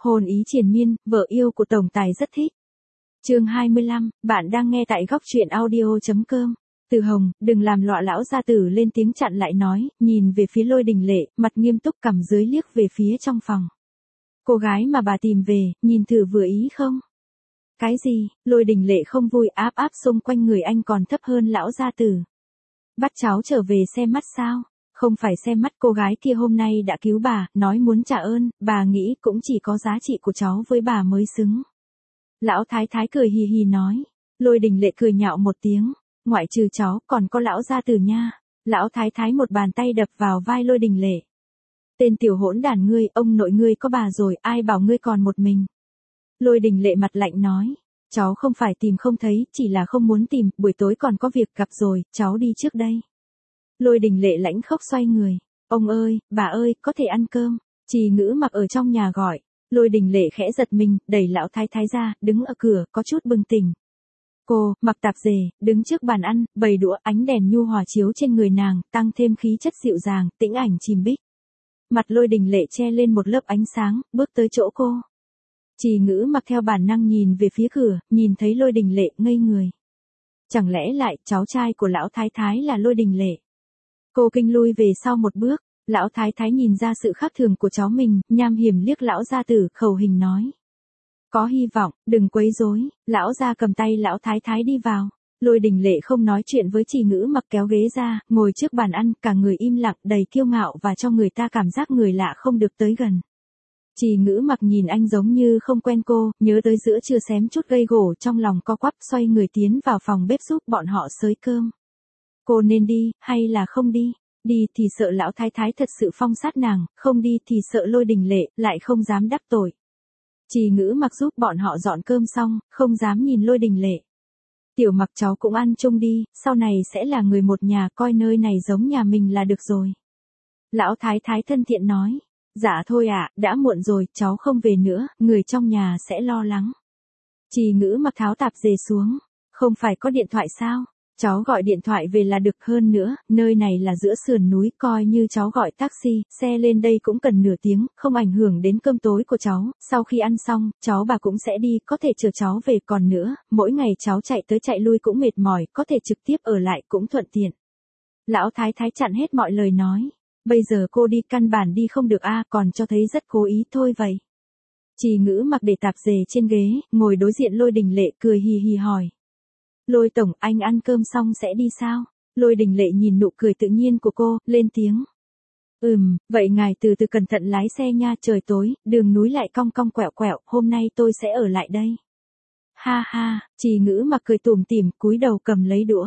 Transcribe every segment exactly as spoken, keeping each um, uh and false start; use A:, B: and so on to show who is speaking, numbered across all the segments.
A: Hồn ý triền miên, vợ yêu của tổng tài rất thích. Chương hai mươi lăm, bạn đang nghe tại góc truyện audio chấm com. Từ Hồng, đừng làm lọa, lão gia tử lên tiếng chặn lại nói, nhìn về phía Lôi Đình Lệ, mặt nghiêm túc cằm dưới liếc về phía trong phòng. Cô gái mà bà tìm về, nhìn thử vừa ý không? Cái gì? Lôi Đình Lệ không vui, áp áp xung quanh người anh còn thấp hơn lão gia tử. Bắt cháu trở về xem mắt sao? Không phải xem mắt, cô gái kia hôm nay đã cứu bà, nói muốn trả ơn, bà nghĩ cũng chỉ có giá trị của cháu với bà mới xứng. Lão thái thái cười hì hì nói. Lôi Đình Lệ cười nhạo một tiếng, ngoại trừ cháu còn có lão gia tử nha. Lão thái thái một bàn tay đập vào vai Lôi Đình Lệ. Tên tiểu hỗn đản ngươi, ông nội ngươi có bà rồi, ai bảo ngươi còn một mình. Lôi Đình Lệ mặt lạnh nói. Cháu không phải tìm không thấy, chỉ là không muốn tìm, buổi tối còn có việc gặp rồi, cháu đi trước đây. Lôi Đình Lệ lãnh khốc xoay người. Ông ơi, bà ơi, có thể ăn cơm. Trì Ngữ Mặc ở trong nhà gọi. Lôi Đình Lệ khẽ giật mình, đẩy lão thái thái ra, đứng ở cửa, có chút bừng tỉnh. Cô, mặc tạp dề, đứng trước bàn ăn, bày đũa, ánh đèn nhu hòa chiếu trên người nàng, tăng thêm khí chất dịu dàng, tĩnh ảnh chìm bích. Mặt Lôi Đình Lệ che lên một lớp ánh sáng, bước tới chỗ cô. Trì Ngữ Mặc theo bản năng nhìn về phía cửa, nhìn thấy Lôi Đình Lệ, ngây người. Chẳng lẽ lại, cháu trai của lão thái thái là Lôi Đình Lệ? Cô kinh lui về sau một bước, lão thái thái nhìn ra sự khác thường của cháu mình, nham hiểm liếc lão gia tử, khẩu hình nói. Có hy vọng, đừng quấy rối. Lão gia cầm tay lão thái thái đi vào. Lôi Đình Lệ không nói chuyện với Trì Ngữ Mặc, kéo ghế ra, ngồi trước bàn ăn, cả người im lặng, đầy kiêu ngạo và cho người ta cảm giác người lạ không được tới gần. Trì Ngữ Mặc nhìn anh giống như không quen cô, nhớ tới giữa trưa xém chút gây gổ, trong lòng co quắp, xoay người tiến vào phòng bếp giúp bọn họ xới cơm. Cô nên đi, hay là không đi? Đi thì sợ lão thái thái thật sự phong sát nàng, không đi thì sợ Lôi Đình Lệ, lại không dám đắc tội. Trì Ngữ Mặc giúp bọn họ dọn cơm xong, không dám nhìn Lôi Đình Lệ. Tiểu Mặc cháu cũng ăn chung đi, sau này sẽ là người một nhà, coi nơi này giống nhà mình là được rồi. Lão thái thái thân thiện nói. Dạ thôi ạ, à, đã muộn rồi, cháu không về nữa, người trong nhà sẽ lo lắng. Trì Ngữ Mặc tháo tạp dề xuống. Không phải có điện thoại sao? Cháu gọi điện thoại về là được, hơn nữa, nơi này là giữa sườn núi, coi như cháu gọi taxi, xe lên đây cũng cần nửa tiếng, không ảnh hưởng đến cơm tối của cháu, sau khi ăn xong, cháu bà cũng sẽ đi, có thể chờ cháu về, còn nữa, mỗi ngày cháu chạy tới chạy lui cũng mệt mỏi, có thể trực tiếp ở lại cũng thuận tiện. Lão thái thái chặn hết mọi lời nói. Bây giờ cô đi căn bản đi không được a, à, còn cho thấy rất cố ý thôi vậy. Trì Ngữ Mặc để tạp dề trên ghế, ngồi đối diện Lôi Đình Lệ, cười hì hì hỏi. Lôi tổng, anh ăn cơm xong sẽ đi sao? Lôi Đình Lệ nhìn nụ cười tự nhiên của cô, lên tiếng. Ừm, vậy ngài từ từ cẩn thận lái xe nha, trời tối, đường núi lại cong cong quẹo quẹo, hôm nay tôi sẽ ở lại đây. Ha ha, Trì Ngữ Mặc cười tủm tỉm, cúi đầu cầm lấy đũa.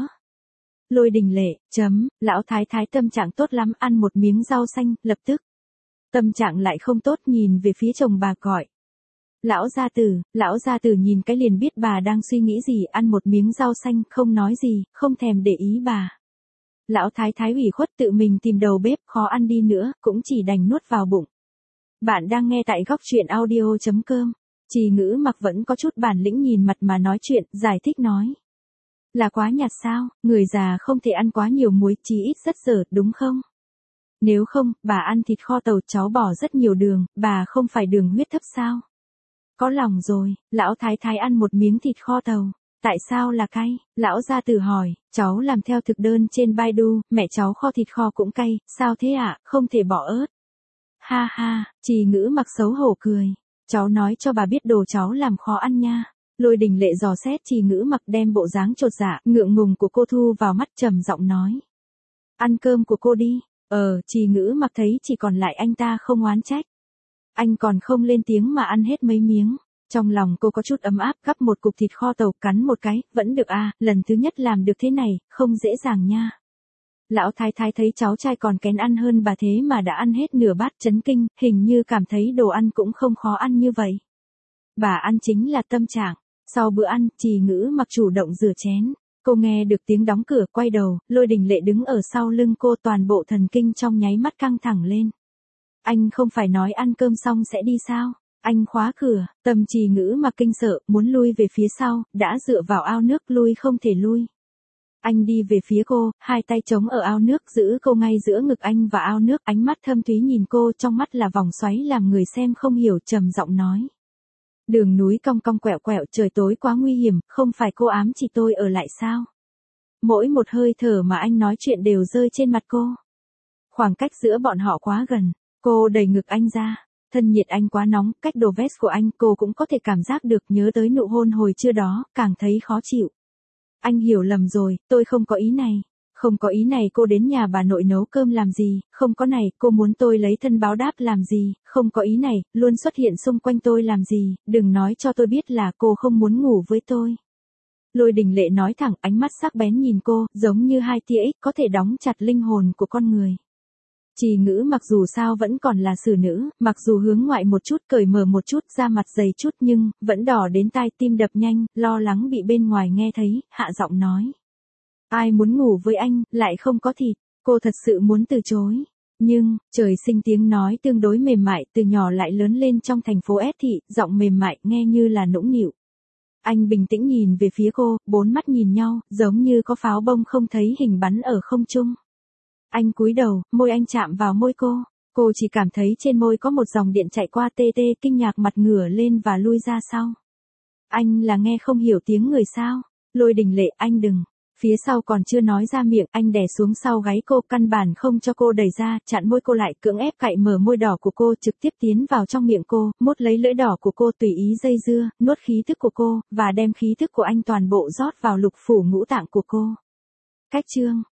A: Lôi Đình Lệ, chấm, lão thái thái tâm trạng tốt lắm, ăn một miếng rau xanh, lập tức. Tâm trạng lại không tốt, nhìn về phía chồng bà gọi. Lão gia tử, lão gia tử nhìn cái liền biết bà đang suy nghĩ gì, ăn một miếng rau xanh, không nói gì, không thèm để ý bà. Lão thái thái ủy khuất tự mình tìm đầu bếp, khó ăn đi nữa, cũng chỉ đành nuốt vào bụng. Bạn đang nghe tại góc truyện audio chấm com. Trì Ngữ Mặc vẫn có chút bản lĩnh nhìn mặt mà nói chuyện, giải thích nói. Là quá nhạt sao, người già không thể ăn quá nhiều muối, chí ít rất dở, đúng không? Nếu không, bà ăn thịt kho tàu, cháu bỏ rất nhiều đường, bà không phải đường huyết thấp sao? Có lòng rồi, lão thái thái ăn một miếng thịt kho tàu. Tại sao là cay? Lão gia tử hỏi, cháu làm theo thực đơn trên Baidu, mẹ cháu kho thịt kho cũng cay, sao thế ạ, à? Không thể bỏ ớt. Ha ha, Trì Ngữ Mặc xấu hổ cười. Cháu nói cho bà biết đồ cháu làm khó ăn nha. Lôi Đình Lệ dò xét Trì Ngữ Mặc, đem bộ dáng chột dạ, ngượng ngùng của cô thu vào mắt, trầm giọng nói. Ăn cơm của cô đi. Ờ, Trì Ngữ Mặc thấy chỉ còn lại anh ta không oán trách. Anh còn không lên tiếng mà ăn hết mấy miếng. Trong lòng cô có chút ấm áp, gắp một cục thịt kho tàu, cắn một cái, vẫn được à, lần thứ nhất làm được thế này, không dễ dàng nha. Lão thái thái thấy cháu trai còn kén ăn hơn bà thế mà đã ăn hết nửa bát, chấn kinh, hình như cảm thấy đồ ăn cũng không khó ăn như vậy. Bà ăn chính là tâm trạng. Sau bữa ăn, Trì Ngữ Mặc chủ động rửa chén. Cô nghe được tiếng đóng cửa, quay đầu, Lôi Đình Lệ đứng ở sau lưng cô, toàn bộ thần kinh trong nháy mắt căng thẳng lên. Anh không phải nói ăn cơm xong sẽ đi sao? Anh khóa cửa, tâm Trì Ngữ Mặc kinh sợ, muốn lui về phía sau, đã dựa vào ao nước, lui không thể lui. Anh đi về phía cô, hai tay chống ở ao nước giữ cô ngay giữa ngực anh và ao nước, ánh mắt thâm thúy nhìn cô, trong mắt là vòng xoáy làm người xem không hiểu, trầm giọng nói. Đường núi cong cong quẹo quẹo, trời tối quá nguy hiểm, không phải cô ám chỉ tôi ở lại sao? Mỗi một hơi thở mà anh nói chuyện đều rơi trên mặt cô. Khoảng cách giữa bọn họ quá gần, cô đẩy ngực anh ra. Thân nhiệt anh quá nóng, cách đồ vest của anh cô cũng có thể cảm giác được, nhớ tới nụ hôn hồi trưa đó, càng thấy khó chịu. Anh hiểu lầm rồi, tôi không có ý này. Không có ý này, cô đến nhà bà nội nấu cơm làm gì, không có này, cô muốn tôi lấy thân báo đáp làm gì, không có ý này, luôn xuất hiện xung quanh tôi làm gì, đừng nói cho tôi biết là cô không muốn ngủ với tôi. Lôi Đình Lệ nói thẳng, ánh mắt sắc bén nhìn cô, giống như hai tia ích có thể đóng chặt linh hồn của con người. Trì Ngữ mặc dù sao vẫn còn là xử nữ, mặc dù hướng ngoại một chút, cởi mở một chút, da mặt dày chút nhưng, vẫn đỏ đến tai, tim đập nhanh, lo lắng bị bên ngoài nghe thấy, hạ giọng nói. Ai muốn ngủ với anh, lại không có thịt, cô thật sự muốn từ chối. Nhưng, trời sinh tiếng nói tương đối mềm mại, từ nhỏ lại lớn lên trong thành phố S thị, giọng mềm mại, nghe như là nũng nịu. Anh bình tĩnh nhìn về phía cô, bốn mắt nhìn nhau, giống như có pháo bông không thấy hình bắn ở không trung. Anh cúi đầu, môi anh chạm vào môi cô, cô chỉ cảm thấy trên môi có một dòng điện chạy qua, tê tê, kinh ngạc mặt ngửa lên và lui ra sau. Anh là nghe không hiểu tiếng người sao? Lôi Đình Lệ, anh đừng. Phía sau còn chưa nói ra miệng, anh đè xuống sau gáy cô, căn bản không cho cô đẩy ra, chặn môi cô lại, cưỡng ép cạy mở môi đỏ của cô, trực tiếp tiến vào trong miệng cô, mút lấy lưỡi đỏ của cô, tùy ý dây dưa, nuốt khí thức của cô, và đem khí thức của anh toàn bộ rót vào lục phủ ngũ tạng của cô. Cách chương